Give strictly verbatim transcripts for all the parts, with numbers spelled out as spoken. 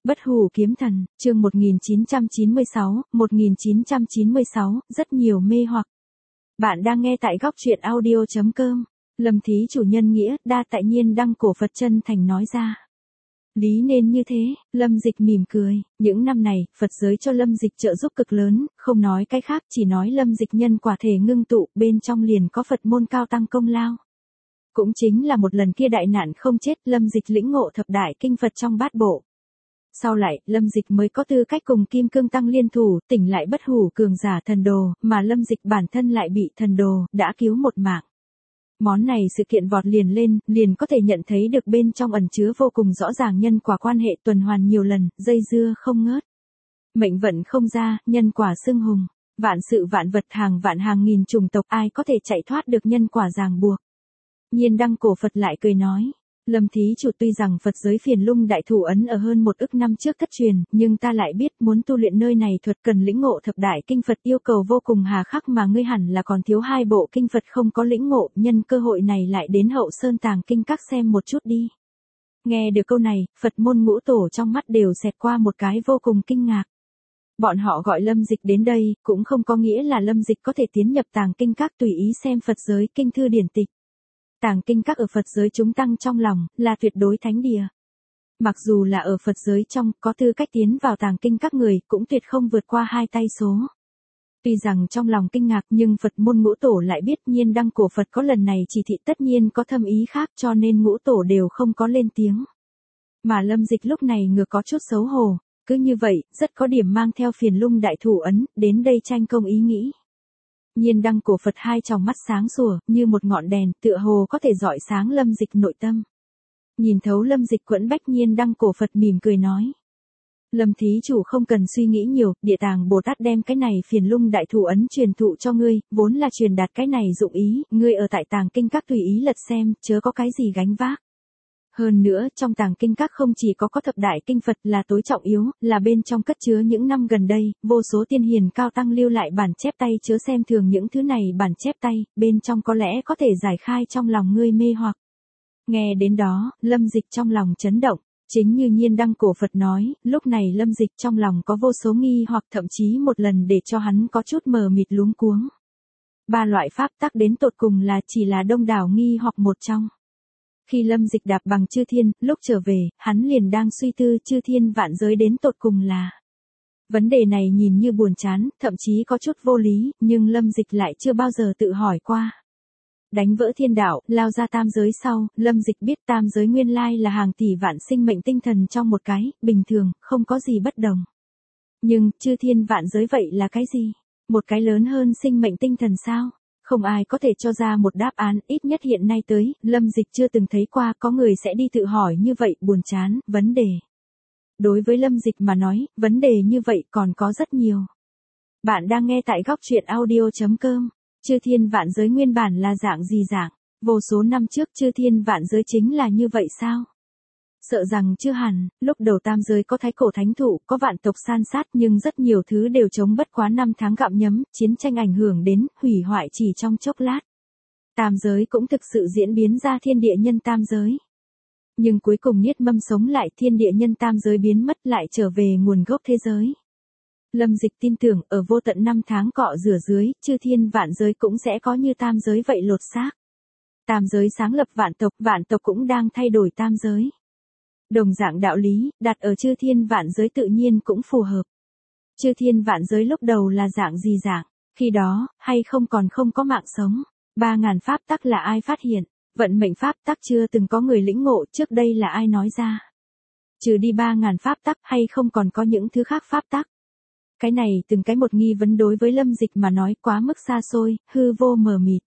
Bất hủ kiếm thần, chương một nghìn chín trăm chín mươi sáu, một nghìn chín trăm chín mươi sáu, rất nhiều mê hoặc. Bạn đang nghe tại góc truyện audio chấm com. Lâm thí chủ nhân nghĩa, đa tại nhiên đăng cổ Phật chân thành nói ra. Lý nên như thế, Lâm Dịch mỉm cười, những năm này, Phật giới cho Lâm Dịch trợ giúp cực lớn, không nói cái khác, chỉ nói Lâm Dịch nhân quả thể ngưng tụ, bên trong liền có Phật môn cao tăng công lao. Cũng chính là một lần kia đại nạn không chết, Lâm Dịch lĩnh ngộ thập đại kinh Phật trong bát bộ. Sau lại, Lâm Dịch mới có tư cách cùng Kim Cương Tăng liên thủ, tỉnh lại bất hủ cường giả thần đồ, mà Lâm Dịch bản thân lại bị thần đồ, đã cứu một mạng. Món này sự kiện vọt liền lên, liền có thể nhận thấy được bên trong ẩn chứa vô cùng rõ ràng nhân quả quan hệ tuần hoàn nhiều lần, dây dưa không ngớt. Mệnh vận không ra, nhân quả xưng hùng. Vạn sự vạn vật hàng vạn hàng nghìn chủng tộc ai có thể chạy thoát được nhân quả ràng buộc. Nhiên đăng cổ Phật lại cười nói. Lâm thí chủ tuy rằng Phật giới phiền lung đại thủ ấn ở hơn một ức năm trước thất truyền, nhưng ta lại biết muốn tu luyện nơi này thuật cần lĩnh ngộ thập đại kinh Phật yêu cầu vô cùng hà khắc mà ngươi hẳn là còn thiếu hai bộ kinh Phật không có lĩnh ngộ, nhân cơ hội này lại đến hậu sơn tàng kinh các xem một chút đi. Nghe được câu này, Phật môn ngũ tổ trong mắt đều xẹt qua một cái vô cùng kinh ngạc. Bọn họ gọi Lâm Dịch đến đây, cũng không có nghĩa là Lâm Dịch có thể tiến nhập tàng kinh các tùy ý xem Phật giới kinh thư điển tịch. Tàng kinh các ở Phật giới chúng tăng trong lòng, là tuyệt đối thánh địa. Mặc dù là ở Phật giới trong, có tư cách tiến vào tàng kinh các người, cũng tuyệt không vượt qua hai tay số. Tuy rằng trong lòng kinh ngạc nhưng Phật môn ngũ tổ lại biết nhiên đăng cổ Phật có lần này chỉ thị tất nhiên có thâm ý khác cho nên ngũ tổ đều không có lên tiếng. Mà Lâm Dịch lúc này ngược có chút xấu hổ, cứ như vậy, rất có điểm mang theo phiền lung đại thủ ấn, đến đây tranh công ý nghĩ. Nhiên đăng cổ Phật hai tròng mắt sáng sủa, như một ngọn đèn, tựa hồ có thể rọi sáng Lâm Dịch nội tâm. Nhìn thấu Lâm Dịch quẫn bách nhiên đăng cổ Phật mỉm cười nói. Lâm thí chủ không cần suy nghĩ nhiều, địa tàng Bồ Tát đem cái này phiền lung đại thủ ấn truyền thụ cho ngươi, vốn là truyền đạt cái này dụng ý, ngươi ở tại tàng kinh các tùy ý lật xem, chớ có cái gì gánh vác. Hơn nữa, trong tàng kinh các không chỉ có có thập đại kinh Phật là tối trọng yếu, là bên trong cất chứa những năm gần đây, vô số tiên hiền cao tăng lưu lại bản chép tay chớ xem thường những thứ này bản chép tay, bên trong có lẽ có thể giải khai trong lòng ngươi mê hoặc. Nghe đến đó, Lâm Dịch trong lòng chấn động, chính như nhiên đăng cổ Phật nói, lúc này Lâm Dịch trong lòng có vô số nghi hoặc thậm chí một lần để cho hắn có chút mờ mịt luống cuống. Ba loại pháp tắc đến tột cùng là chỉ là đông đảo nghi hoặc một trong. Khi Lâm Dịch đạp bằng chư thiên, lúc trở về, hắn liền đang suy tư chư thiên vạn giới đến tột cùng là. Vấn đề này nhìn như buồn chán, thậm chí có chút vô lý, nhưng Lâm Dịch lại chưa bao giờ tự hỏi qua. Đánh vỡ thiên đạo, lao ra tam giới sau, Lâm Dịch biết tam giới nguyên lai là hàng tỷ vạn sinh mệnh tinh thần trong một cái, bình thường, không có gì bất đồng. Nhưng, chư thiên vạn giới vậy là cái gì? Một cái lớn hơn sinh mệnh tinh thần sao? Không ai có thể cho ra một đáp án, ít nhất hiện nay tới, Lâm Dịch chưa từng thấy qua có người sẽ đi tự hỏi như vậy, buồn chán, vấn đề. Đối với Lâm Dịch mà nói, vấn đề như vậy còn có rất nhiều. Bạn đang nghe tại góc truyện audio chấm com, chư thiên vạn giới nguyên bản là dạng gì dạng, vô số năm trước chư thiên vạn giới chính là như vậy sao? Sợ rằng chưa hẳn, lúc đầu tam giới có thái cổ thánh thụ, có vạn tộc san sát nhưng rất nhiều thứ đều chống bất quá năm tháng gặm nhấm, chiến tranh ảnh hưởng đến, hủy hoại chỉ trong chốc lát. Tam giới cũng thực sự diễn biến ra thiên địa nhân tam giới. Nhưng cuối cùng niết mâm sống lại thiên địa nhân tam giới biến mất lại trở về nguồn gốc thế giới. Lâm Dịch tin tưởng ở vô tận năm tháng cọ rửa dưới, chư thiên vạn giới cũng sẽ có như tam giới vậy lột xác. Tam giới sáng lập vạn tộc, vạn tộc cũng đang thay đổi tam giới. Đồng dạng đạo lý, đặt ở chư thiên vạn giới tự nhiên cũng phù hợp. Chư thiên vạn giới lúc đầu là dạng gì dạng, khi đó, hay không còn không có mạng sống. Ba ngàn pháp tắc là ai phát hiện, vận mệnh pháp tắc chưa từng có người lĩnh ngộ trước đây là ai nói ra. Trừ đi ba ngàn pháp tắc hay không còn có những thứ khác pháp tắc. Cái này từng cái một nghi vấn đối với Lâm Dịch mà nói quá mức xa xôi, hư vô mờ mịt.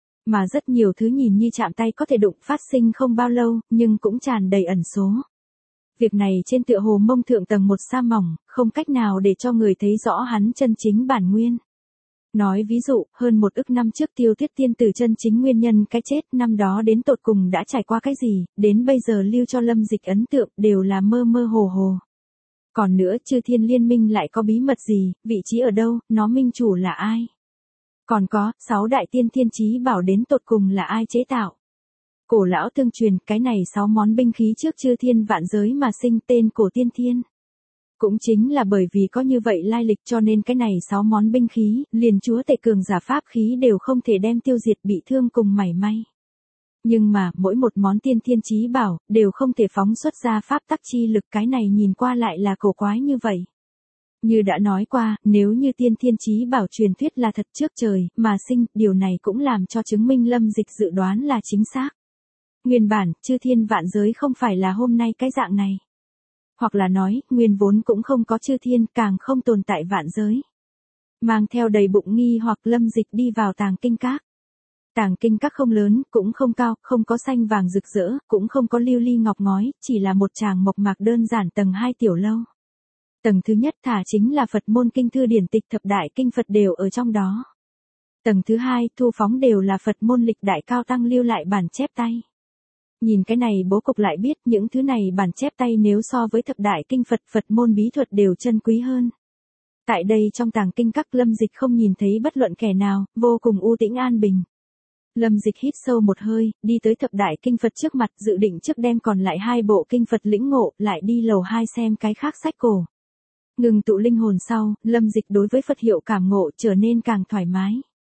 Mà rất nhiều thứ nhìn như chạm tay có thể đụng phát sinh không bao lâu, nhưng cũng tràn đầy ẩn số. Việc này trên tựa hồ mông thượng tầng một sa mỏng, không cách nào để cho người thấy rõ hắn chân chính bản nguyên. Nói ví dụ, hơn một ức năm trước Tiêu Tuyết tiên tử chân chính nguyên nhân cái chết năm đó đến tột cùng đã trải qua cái gì, đến bây giờ lưu cho Lâm Dịch ấn tượng đều là mơ mơ hồ hồ. Còn nữa chư thiên liên minh lại có bí mật gì, vị trí ở đâu, nó minh chủ là ai? Còn có, sáu đại tiên thiên chí bảo đến tột cùng là ai chế tạo? Cổ lão tương truyền, cái này sáu món binh khí trước chư thiên vạn giới mà sinh tên cổ tiên thiên. Cũng chính là bởi vì có như vậy lai lịch cho nên cái này sáu món binh khí, liền chúa tể cường giả pháp khí đều không thể đem tiêu diệt bị thương cùng mảy may. Nhưng mà, mỗi một món tiên thiên chí bảo, đều không thể phóng xuất ra pháp tắc chi lực, cái này nhìn qua lại là cổ quái như vậy. Như đã nói qua, nếu như tiên thiên chí bảo truyền thuyết là thật trước trời, mà sinh, điều này cũng làm cho chứng minh Lâm Dịch dự đoán là chính xác. Nguyên bản, chư thiên vạn giới không phải là hôm nay cái dạng này. Hoặc là nói, nguyên vốn cũng không có chư thiên, càng không tồn tại vạn giới. Mang theo đầy bụng nghi hoặc Lâm Dịch đi vào tàng kinh các. Tàng kinh các không lớn, cũng không cao, không có xanh vàng rực rỡ, cũng không có lưu ly ngọc ngói, chỉ là một tràng mộc mạc đơn giản tầng hai tiểu lâu. Tầng thứ nhất thả chính là Phật môn kinh thư điển tịch thập đại kinh Phật đều ở trong đó. Tầng thứ hai thu phóng đều là Phật môn lịch đại cao tăng lưu lại bản chép tay. Nhìn cái này bố cục lại biết những thứ này bản chép tay nếu so với thập đại kinh Phật Phật môn bí thuật đều chân quý hơn. Tại đây trong tàng kinh các Lâm Dịch không nhìn thấy bất luận kẻ nào, vô cùng u tĩnh an bình. Lâm Dịch hít sâu một hơi, đi tới thập đại kinh Phật trước mặt dự định trước đem còn lại hai bộ kinh Phật lĩnh ngộ lại đi lầu hai xem cái khác sách cổ. Ngừng tụ linh hồn sau, Lâm Dịch đối với Phật hiệu cảm ngộ trở nên càng thoải mái.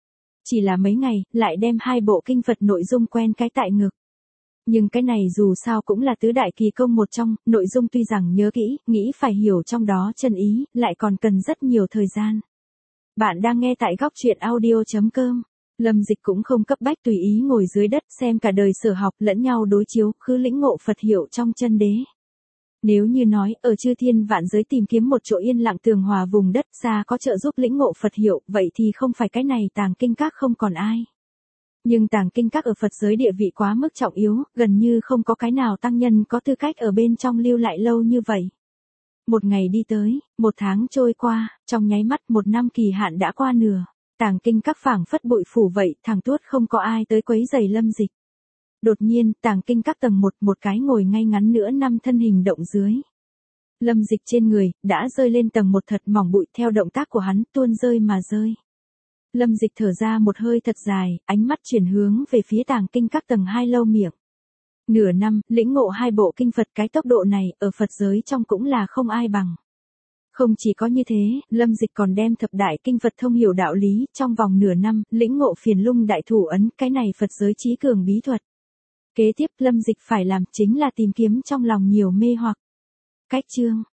Chỉ là mấy ngày, lại đem hai bộ kinh Phật nội dung quen cái tại ngực. Nhưng cái này dù sao cũng là tứ đại kỳ công một trong, nội dung tuy rằng nhớ kỹ, nghĩ phải hiểu trong đó chân ý, lại còn cần rất nhiều thời gian. Bạn đang nghe tại góc truyện audio chấm com. Lâm Dịch cũng không cấp bách tùy ý ngồi dưới đất xem cả đời sở học lẫn nhau đối chiếu, khứ lĩnh ngộ Phật hiệu trong chân đế. Nếu như nói, ở chư thiên vạn giới tìm kiếm một chỗ yên lặng tường hòa vùng đất xa có trợ giúp lĩnh ngộ Phật hiệu, vậy thì không phải cái này tàng kinh các không còn ai. Nhưng tàng kinh các ở Phật giới địa vị quá mức trọng yếu, gần như không có cái nào tăng nhân có tư cách ở bên trong lưu lại lâu như vậy. Một ngày đi tới, một tháng trôi qua, trong nháy mắt một năm kỳ hạn đã qua nửa. Tàng kinh các phảng phất bụi phủ vậy, thẳng tuốt không có ai tới quấy rầy Lâm Dịch. Đột nhiên, tàng kinh các tầng một, một cái ngồi ngay ngắn nữa năm thân hình động dưới. Lâm Dịch trên người, đã rơi lên tầng một thật mỏng bụi theo động tác của hắn, tuôn rơi mà rơi. Lâm Dịch thở ra một hơi thật dài, ánh mắt chuyển hướng về phía tàng kinh các tầng hai lâu miệng. Nửa năm, lĩnh ngộ hai bộ kinh Phật cái tốc độ này, ở Phật giới trong cũng là không ai bằng. Không chỉ có như thế, Lâm Dịch còn đem thập đại kinh Phật thông hiểu đạo lý, trong vòng nửa năm, lĩnh ngộ phiền lung đại thủ ấn, cái này Phật giới trí cường bí thuật. Kế tiếp Lâm Dịch phải làm chính là tìm kiếm trong lòng nhiều mê hoặc. Cách chương